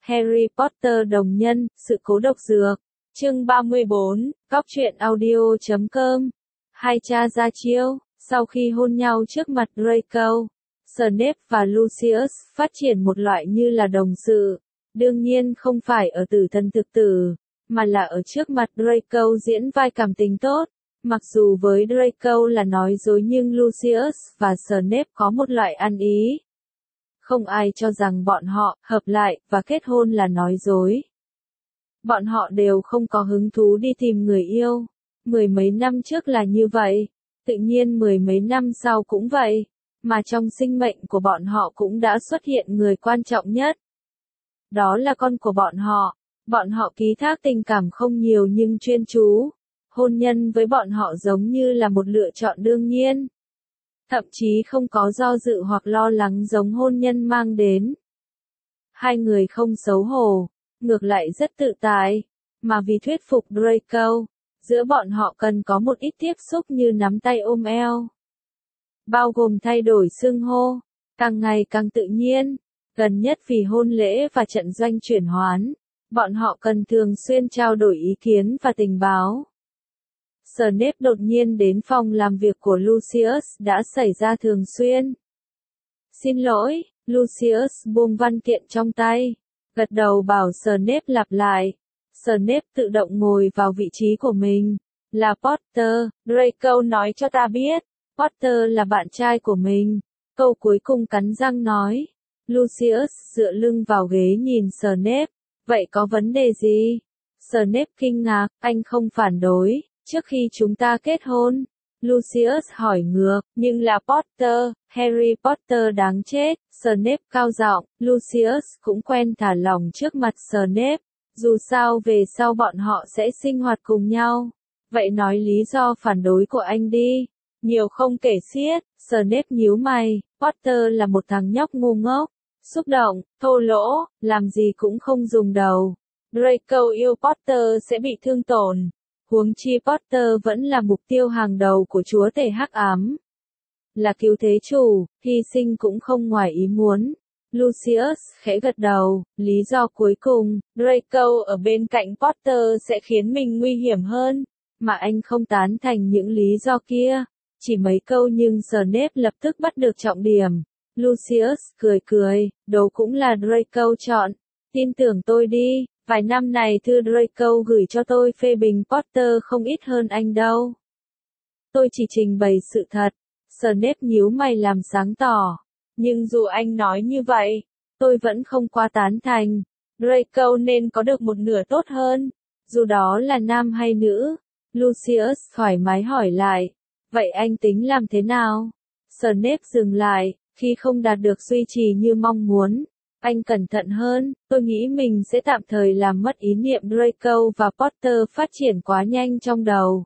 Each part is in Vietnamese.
Harry Potter đồng nhân, sự cố độc dược. Chương 34, Góc truyện audio.com. Hai cha ra chiêu, sau khi hôn nhau trước mặt Draco, Snape và Lucius phát triển một loại như là đồng sự. Đương nhiên không phải ở tử thần thực tử, mà là ở trước mặt Draco diễn vai cảm tình tốt. Mặc dù với Draco là nói dối nhưng Lucius và Snape có một loại ăn ý. Không ai cho rằng bọn họ hợp lại và kết hôn là nói dối. Bọn họ đều không có hứng thú đi tìm người yêu. Mười mấy năm trước là như vậy, tự nhiên mười mấy năm sau cũng vậy, mà trong sinh mệnh của bọn họ cũng đã xuất hiện người quan trọng nhất. Đó là con của bọn họ. Bọn họ ký thác tình cảm không nhiều nhưng chuyên chú. Hôn nhân với bọn họ giống như là một lựa chọn đương nhiên. Thậm chí không có do dự hoặc lo lắng giống hôn nhân mang đến. Hai người không xấu hổ, ngược lại rất tự tại, mà vì thuyết phục Draco, giữa bọn họ cần có một ít tiếp xúc như nắm tay ôm eo. Bao gồm thay đổi xưng hô, càng ngày càng tự nhiên, gần nhất vì hôn lễ và trận doanh chuyển hoán, bọn họ cần thường xuyên trao đổi ý kiến và tình báo. Snape đột nhiên đến phòng làm việc của Lucius đã xảy ra thường xuyên. Xin lỗi, Lucius buông văn kiện trong tay, gật đầu bảo Snape lặp lại. Snape tự động ngồi vào vị trí của mình. Là Potter, Draco nói cho ta biết. Potter là bạn trai của mình. Câu cuối cùng cắn răng nói. Lucius dựa lưng vào ghế nhìn Snape. Vậy có vấn đề gì? Snape kinh ngạc, anh không phản đối. Trước khi chúng ta kết hôn, Lucius hỏi ngược, nhưng là Potter, Harry Potter đáng chết. Snape cao giọng, Lucius cũng quen thả lỏng trước mặt Snape, dù sao về sau bọn họ sẽ sinh hoạt cùng nhau. Vậy nói lý do phản đối của anh đi. Nhiều không kể xiết. Snape nhíu mày, Potter là một thằng nhóc ngu ngốc, xúc động, thô lỗ, làm gì cũng không dùng đầu. Draco yêu Potter sẽ bị thương tổn. Huống chi Potter vẫn là mục tiêu hàng đầu của chúa tể hắc ám. Là cứu thế chủ, hy sinh cũng không ngoài ý muốn. Lucius khẽ gật đầu, lý do cuối cùng, Draco ở bên cạnh Potter sẽ khiến mình nguy hiểm hơn, mà anh không tán thành những lý do kia. Chỉ mấy câu nhưng Snape lập tức bắt được trọng điểm. Lucius cười cười, đâu cũng là Draco chọn. Tin tưởng tôi đi. Vài năm này thư Draco gửi cho tôi phê bình Potter không ít hơn anh đâu. Tôi chỉ trình bày sự thật. Snape nhíu mày làm sáng tỏ. Nhưng dù anh nói như vậy, tôi vẫn không quá tán thành. Draco nên có được một nửa tốt hơn. Dù đó là nam hay nữ. Lucius thoải mái hỏi lại. Vậy anh tính làm thế nào? Snape dừng lại, khi không đạt được duy trì như mong muốn. Anh cẩn thận hơn, tôi nghĩ mình sẽ tạm thời làm mất ý niệm Draco và Potter phát triển quá nhanh trong đầu.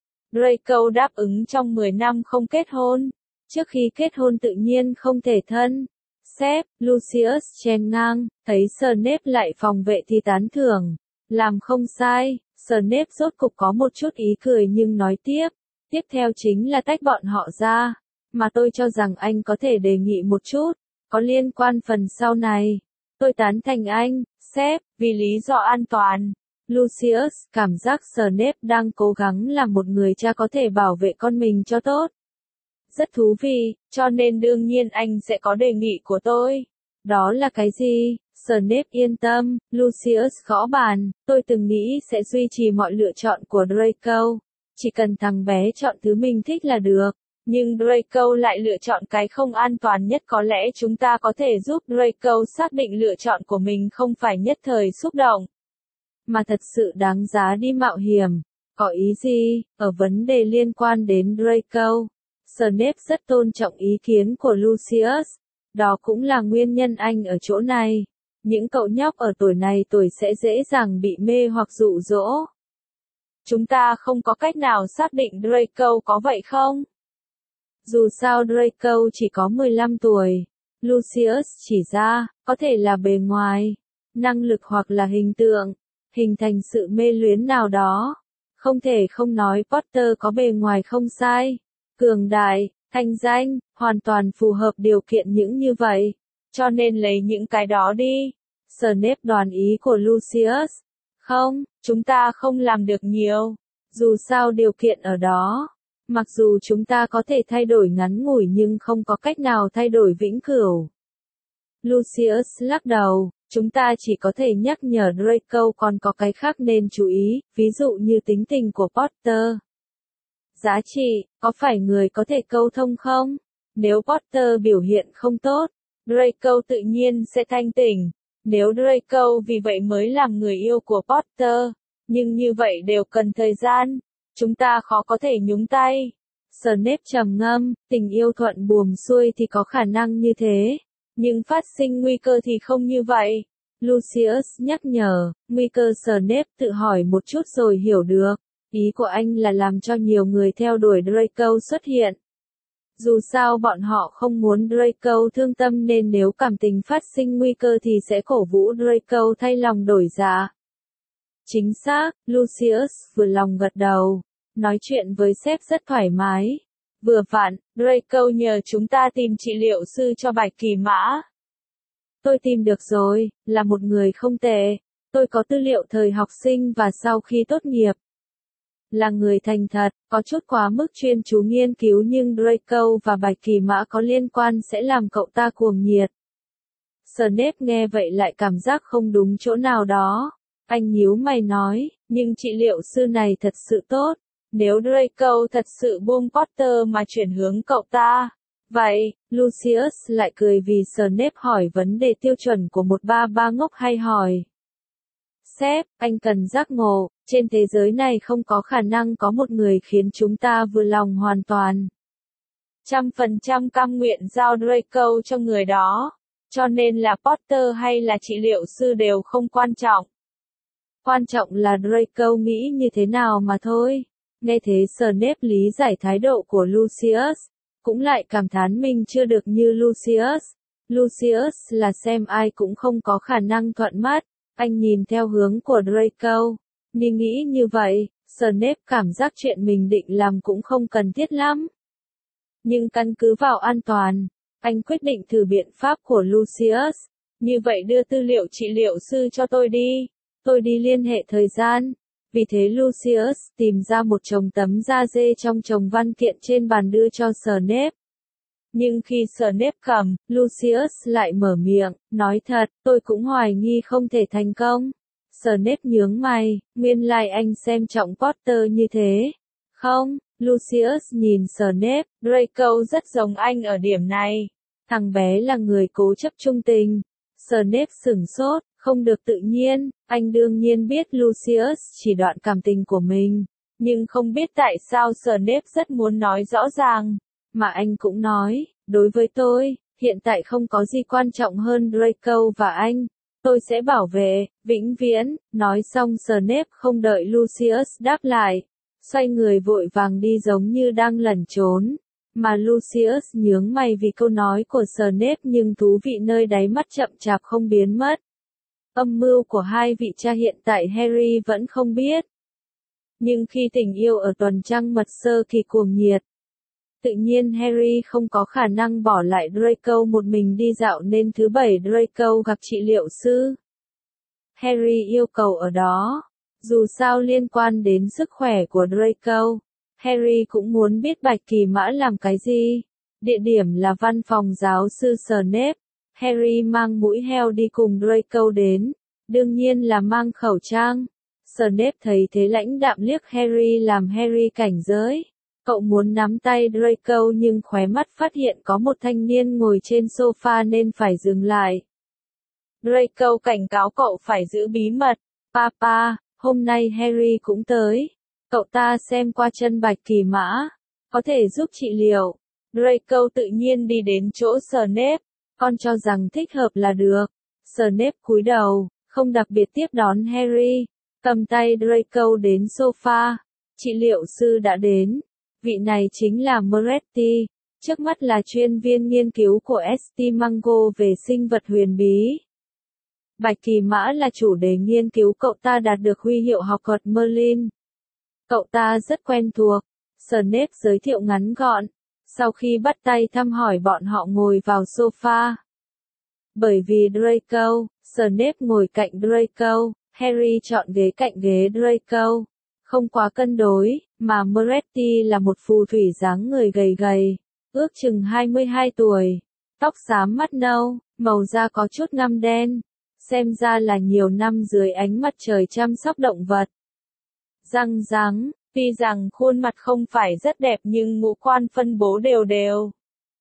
Draco đáp ứng trong 10 năm không kết hôn. Trước khi kết hôn tự nhiên không thể thân. Sếp, Lucius chen ngang, thấy Snape lại phòng vệ thì tán thưởng. Làm không sai, Snape rốt cục có một chút ý cười nhưng nói tiếp. Tiếp theo chính là tách bọn họ ra. Mà tôi cho rằng anh có thể đề nghị một chút. Có liên quan phần sau này. Tôi tán thành anh, sếp, vì lý do an toàn. Lucius cảm giác Snape đang cố gắng làm một người cha có thể bảo vệ con mình cho tốt. Rất thú vị, cho nên đương nhiên anh sẽ có đề nghị của tôi. Đó là cái gì? Snape yên tâm, Lucius gõ bàn, tôi từng nghĩ sẽ duy trì mọi lựa chọn của Draco. Chỉ cần thằng bé chọn thứ mình thích là được. Nhưng Draco lại lựa chọn cái không an toàn nhất, có lẽ chúng ta có thể giúp Draco xác định lựa chọn của mình không phải nhất thời xúc động, mà thật sự đáng giá đi mạo hiểm. Có ý gì? Ở vấn đề liên quan đến Draco, Snape rất tôn trọng ý kiến của Lucius. Đó cũng là nguyên nhân anh ở chỗ này. Những cậu nhóc ở tuổi này sẽ dễ dàng bị mê hoặc dụ dỗ. Chúng ta không có cách nào xác định Draco có vậy không? Dù sao Draco chỉ có 15 tuổi. Lucius chỉ ra, có thể là bề ngoài, năng lực hoặc là hình tượng, hình thành sự mê luyến nào đó. Không thể không nói Potter có bề ngoài không sai, cường đại, thanh danh, hoàn toàn phù hợp điều kiện những như vậy. Cho nên lấy những cái đó đi. Snape đoán ý của Lucius. Không, chúng ta không làm được nhiều. Dù sao điều kiện ở đó. Mặc dù chúng ta có thể thay đổi ngắn ngủi nhưng không có cách nào thay đổi vĩnh cửu. Lucius lắc đầu, chúng ta chỉ có thể nhắc nhở Draco còn có cái khác nên chú ý, ví dụ như tính tình của Potter. Giá trị, có phải người có thể câu thông không? Nếu Potter biểu hiện không tốt, Draco tự nhiên sẽ thanh tỉnh. Nếu Draco vì vậy mới làm người yêu của Potter, nhưng như vậy đều cần thời gian, chúng ta khó có thể nhúng tay. Snape trầm ngâm, tình yêu thuận buồm xuôi thì có khả năng như thế, nhưng phát sinh nguy cơ thì không như vậy. Lucius nhắc nhở, nguy cơ. Snape tự hỏi một chút rồi hiểu được. Ý của anh là làm cho nhiều người theo đuổi Draco xuất hiện. Dù sao bọn họ không muốn Draco thương tâm nên nếu cảm tình phát sinh nguy cơ thì sẽ cổ vũ Draco thay lòng đổi dạ. Chính xác, Lucius vừa lòng gật đầu. Nói chuyện với sếp rất thoải mái. Vừa vặn, Draco nhờ chúng ta tìm trị liệu sư cho Bạch Kỳ Mã. Tôi tìm được rồi, là một người không tệ. Tôi có tư liệu thời học sinh và sau khi tốt nghiệp. Là người thành thật, có chút quá mức chuyên chú nghiên cứu nhưng Draco và Bạch Kỳ Mã có liên quan sẽ làm cậu ta cuồng nhiệt. Snape nghe vậy lại cảm giác không đúng chỗ nào đó. Anh nhíu mày nói, nhưng trị liệu sư này thật sự tốt. Nếu Draco thật sự buông Potter mà chuyển hướng cậu ta. Vậy, Lucius lại cười vì Snape hỏi vấn đề tiêu chuẩn của một ba ngốc hay hỏi. Sếp, anh cần giác ngộ, trên thế giới này không có khả năng có một người khiến chúng ta vừa lòng hoàn toàn. 100% cam nguyện giao Draco cho người đó, cho nên là Potter hay là trị liệu sư đều không quan trọng. Quan trọng là Draco nghĩ như thế nào mà thôi. Nghe thế Snape lý giải thái độ của Lucius, cũng lại cảm thán mình chưa được như Lucius. Lucius là xem ai cũng không có khả năng thuận mắt. Anh nhìn theo hướng của Draco. Nghĩ như vậy, Snape cảm giác chuyện mình định làm cũng không cần thiết lắm. Nhưng căn cứ vào an toàn, anh quyết định thử biện pháp của Lucius. Như vậy đưa tư liệu trị liệu sư cho tôi đi. Tôi đi liên hệ thời gian. Vì thế Lucius tìm ra một chồng tấm da dê trong chồng văn kiện trên bàn đưa cho Snape. Nhưng khi Snape cầm, Lucius lại mở miệng, nói thật, tôi cũng hoài nghi không thể thành công. Snape nhướng mày, nguyên lai anh xem trọng Potter như thế. Không, Lucius nhìn Snape, Draco rất giống anh ở điểm này. Thằng bé là người cố chấp trung tình. Snape sửng sốt, không được tự nhiên, anh đương nhiên biết Lucius chỉ đoạn cảm tình của mình. Nhưng không biết tại sao Snape rất muốn nói rõ ràng. Mà anh cũng nói, đối với tôi, hiện tại không có gì quan trọng hơn Draco và anh. Tôi sẽ bảo vệ, vĩnh viễn. Nói xong Snape không đợi Lucius đáp lại. Xoay người vội vàng đi giống như đang lẩn trốn. Mà Lucius nhướng mày vì câu nói của Snape nhưng thú vị nơi đáy mắt chậm chạp không biến mất. Âm mưu của hai vị cha hiện tại Harry vẫn không biết. Nhưng khi tình yêu ở tuần trăng mật sơ kỳ cuồng nhiệt, tự nhiên Harry không có khả năng bỏ lại Draco một mình đi dạo nên thứ bảy Draco gặp trị liệu sư. Harry yêu cầu ở đó. Dù sao liên quan đến sức khỏe của Draco, Harry cũng muốn biết Bạch Kỳ Mã làm cái gì. Địa điểm là văn phòng giáo sư Snape. Harry mang mũi heo đi cùng Draco đến. Đương nhiên là mang khẩu trang. Snape thấy thế lãnh đạm liếc Harry làm Harry cảnh giới. Cậu muốn nắm tay Draco nhưng khóe mắt phát hiện có một thanh niên ngồi trên sofa nên phải dừng lại. Draco cảnh cáo cậu phải giữ bí mật. Papa, hôm nay Harry cũng tới. Cậu ta xem qua chân Bạch Kỳ Mã. Có thể giúp trị liệu. Draco tự nhiên đi đến chỗ Snape. Con cho rằng thích hợp là được. Snape cúi đầu, không đặc biệt tiếp đón Harry. Cầm tay Draco đến sofa. Trị liệu sư đã đến. Vị này chính là Moretti, trước mắt là chuyên viên nghiên cứu của St. Mungo về sinh vật huyền bí. Bạch Kỳ Mã là chủ đề nghiên cứu cậu ta đạt được huy hiệu học thuật Merlin. Cậu ta rất quen thuộc. Snape giới thiệu ngắn gọn. Sau khi bắt tay thăm hỏi bọn họ ngồi vào sofa. Bởi vì Draco, Snape ngồi cạnh Draco, Harry chọn ghế cạnh ghế Draco. Không quá cân đối, mà Moretti là một phù thủy dáng người gầy gầy, ước chừng 22 tuổi, tóc xám mắt nâu, màu da có chút ngăm đen, xem ra là nhiều năm dưới ánh mặt trời chăm sóc động vật. Răng rắng, tuy rằng khuôn mặt không phải rất đẹp nhưng ngũ quan phân bố đều đều.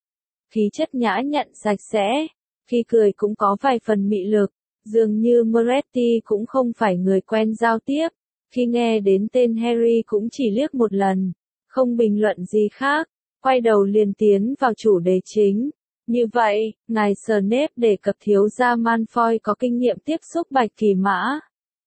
Khí chất nhã nhặn sạch sẽ, khi cười cũng có vài phần mị lực, dường như Moretti cũng không phải người quen giao tiếp. Khi nghe đến tên Harry cũng chỉ liếc một lần, không bình luận gì khác, quay đầu liền tiến vào chủ đề chính. Như vậy, ngài Snape đề cập thiếu gia Malfoy có kinh nghiệm tiếp xúc Bạch Kỳ Mã.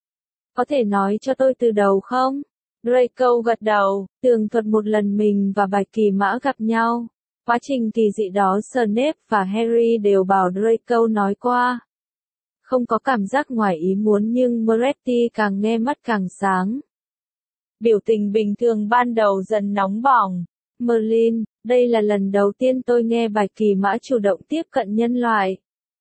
Có thể nói cho tôi từ đầu không? Draco gật đầu, tường thuật một lần mình và Bạch Kỳ Mã gặp nhau. Quá trình kỳ dị đó Snape và Harry đều bảo Draco nói qua. Không có cảm giác ngoài ý muốn nhưng Moretti càng nghe mắt càng sáng. Biểu tình bình thường ban đầu dần nóng bỏng. Merlin, đây là lần đầu tiên tôi nghe Bạch Kỳ Mã chủ động tiếp cận nhân loại.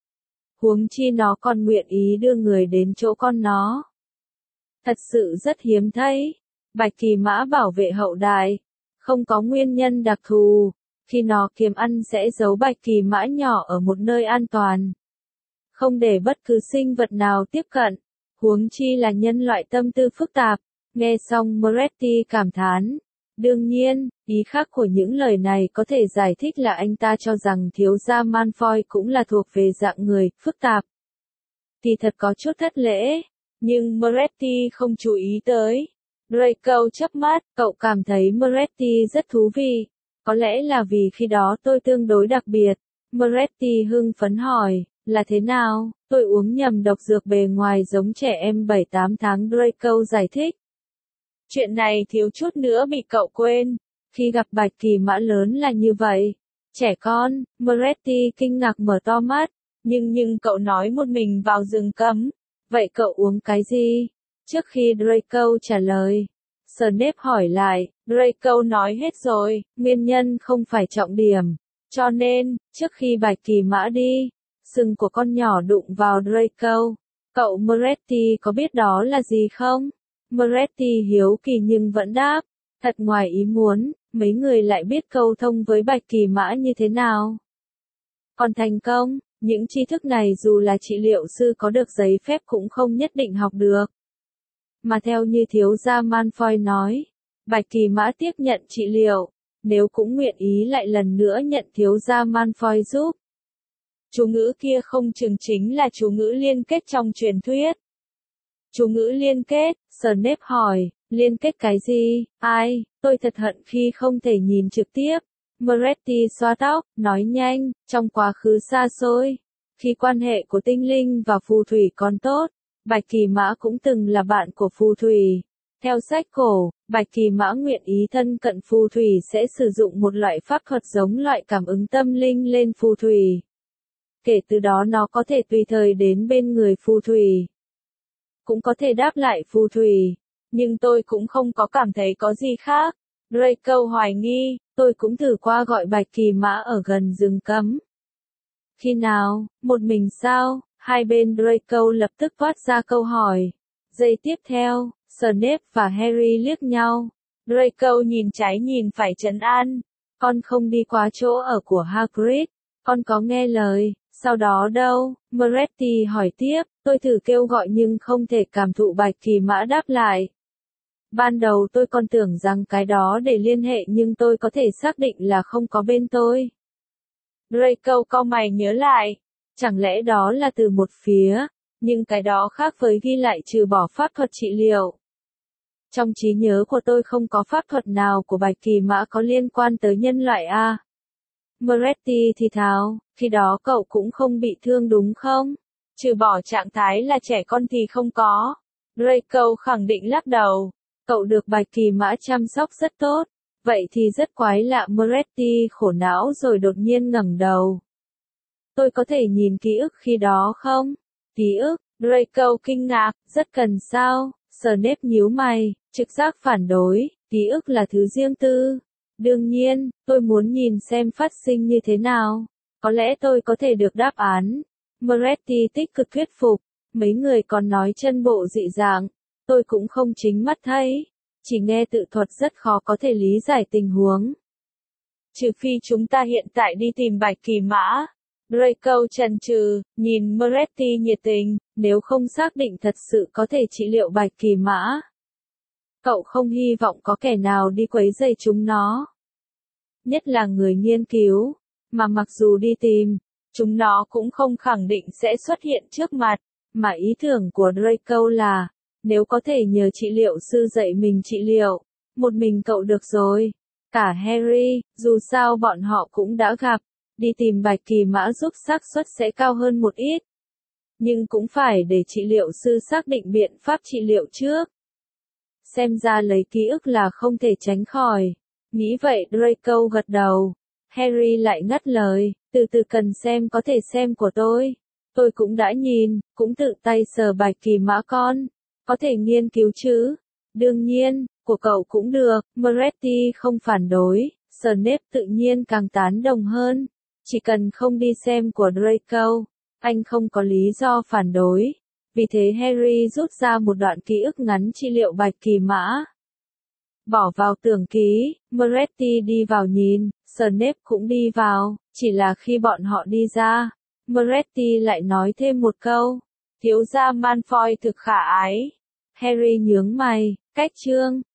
Huống chi nó còn nguyện ý đưa người đến chỗ con nó. Thật sự rất hiếm thấy. Bạch Kỳ Mã bảo vệ hậu đại. Không có nguyên nhân đặc thù. Khi nó kiếm ăn sẽ giấu Bạch Kỳ Mã nhỏ ở một nơi an toàn. Không để bất cứ sinh vật nào tiếp cận, huống chi là nhân loại tâm tư phức tạp. Nghe xong Moretti cảm thán. Đương nhiên, ý khác của những lời này có thể giải thích là anh ta cho rằng thiếu gia Malfoy cũng là thuộc về dạng người phức tạp. Thì thật có chút thất lễ, nhưng Moretti không chú ý tới. Draco chớp mắt, cậu cảm thấy Moretti rất thú vị. Có lẽ là vì khi đó tôi tương đối đặc biệt. Moretti hưng phấn hỏi. Là thế nào, tôi uống nhầm độc dược bề ngoài giống trẻ em 7-8 tháng Draco giải thích. Chuyện này thiếu chút nữa bị cậu quên. Khi gặp Bạch Kỳ Mã lớn là như vậy. Trẻ con, Moretti kinh ngạc mở to mắt. Nhưng cậu nói một mình vào rừng cấm. Vậy cậu uống cái gì? Trước khi Draco trả lời, Snape hỏi lại. Draco nói hết rồi, nguyên nhân không phải trọng điểm. Cho nên, trước khi Bạch Kỳ Mã đi, sừng của con nhỏ đụng vào Draco. Cậu Moretti có biết đó là gì không? Moretti hiếu kỳ nhưng vẫn đáp. Thật ngoài ý muốn, mấy người lại biết câu thông với Bạch Kỳ Mã như thế nào. Còn thành công, những tri thức này dù là trị liệu sư có được giấy phép cũng không nhất định học được. Mà theo như thiếu gia Malfoy nói, Bạch Kỳ Mã tiếp nhận trị liệu, nếu cũng nguyện ý lại lần nữa nhận thiếu gia Malfoy giúp. Chú ngữ kia không chừng chính là chú ngữ liên kết trong truyền thuyết. Chú ngữ liên kết, Snape hỏi, liên kết cái gì? Ai, tôi thật hận khi không thể nhìn trực tiếp. Moretti xoa tóc, nói nhanh, trong quá khứ xa xôi, khi quan hệ của tinh linh và phù thủy còn tốt, Bạch Kỳ Mã cũng từng là bạn của phù thủy. Theo sách cổ, Bạch Kỳ Mã nguyện ý thân cận phù thủy sẽ sử dụng một loại pháp thuật giống loại cảm ứng tâm linh lên phù thủy. Kể từ đó nó có thể tùy thời đến bên người phù thủy. Cũng có thể đáp lại phù thủy. Nhưng tôi cũng không có cảm thấy có gì khác. Draco hoài nghi, tôi cũng thử qua gọi Bạch Kỳ Mã ở gần rừng cấm. Khi nào, một mình sao? Hai bên Draco lập tức toát ra câu hỏi. Giây tiếp theo, Snape và Harry liếc nhau. Draco nhìn trái nhìn phải trấn an. Con không đi qua chỗ ở của Hagrid. Con có nghe lời. Sau đó đâu? Moretti hỏi tiếp. Tôi thử kêu gọi nhưng không thể cảm thụ Bạch Kỳ Mã đáp lại. Ban đầu tôi còn tưởng rằng cái đó để liên hệ nhưng tôi có thể xác định là không có bên tôi. Draco cau mày nhớ lại. Chẳng lẽ đó là từ một phía, nhưng cái đó khác với ghi lại trừ bỏ pháp thuật trị liệu. Trong trí nhớ của tôi không có pháp thuật nào của Bạch Kỳ Mã có liên quan tới nhân loại a. Moretti thì thào, khi đó cậu cũng không bị thương đúng không? Trừ bỏ trạng thái là trẻ con thì không có. Draco khẳng định lắc đầu. Cậu được Bạch Kỳ Mã chăm sóc rất tốt. Vậy thì rất quái lạ. Moretti khổ não rồi đột nhiên ngẩng đầu. Tôi có thể nhìn ký ức khi đó không? Ký ức, Draco kinh ngạc, rất cần sao? Snape nhíu mày, trực giác phản đối, ký ức là thứ riêng tư. Đương nhiên, tôi muốn nhìn xem phát sinh như thế nào. Có lẽ tôi có thể được đáp án. Moretti tích cực thuyết phục. Mấy người còn nói chân bộ dị dạng. Tôi cũng không chính mắt thấy. Chỉ nghe tự thuật rất khó có thể lý giải tình huống. Trừ phi chúng ta hiện tại đi tìm Bạch Kỳ Mã. Draco chần chừ, nhìn Moretti nhiệt tình, nếu không xác định thật sự có thể trị liệu Bạch Kỳ Mã. Cậu không hy vọng có kẻ nào đi quấy rầy chúng nó. Nhất là người nghiên cứu, mà mặc dù đi tìm, chúng nó cũng không khẳng định sẽ xuất hiện trước mặt, mà ý tưởng của Draco là, nếu có thể nhờ trị liệu sư dạy mình trị liệu, một mình cậu được rồi. Cả Harry, dù sao bọn họ cũng đã gặp, đi tìm Bạch Kỳ Mã giúp xác suất sẽ cao hơn một ít. Nhưng cũng phải để trị liệu sư xác định biện pháp trị liệu trước. Xem ra lấy ký ức là không thể tránh khỏi. Nghĩ vậy Draco gật đầu. Harry lại ngắt lời, từ từ cần xem có thể xem của tôi. Tôi cũng đã nhìn, cũng tự tay sờ Bạch Kỳ Mã con. Có thể nghiên cứu chứ? Đương nhiên, của cậu cũng được. Moretti không phản đối. Snape tự nhiên càng tán đồng hơn. Chỉ cần không đi xem của Draco, anh không có lý do phản đối. Vì thế Harry rút ra một đoạn ký ức ngắn trị liệu Bạch Kỳ Mã. Bỏ vào tưởng ký, Moretti đi vào nhìn, Snape cũng đi vào, chỉ là khi bọn họ đi ra, Moretti lại nói thêm một câu, thiếu gia Malfoy thực khả ái. Harry nhướng mày, cách chương.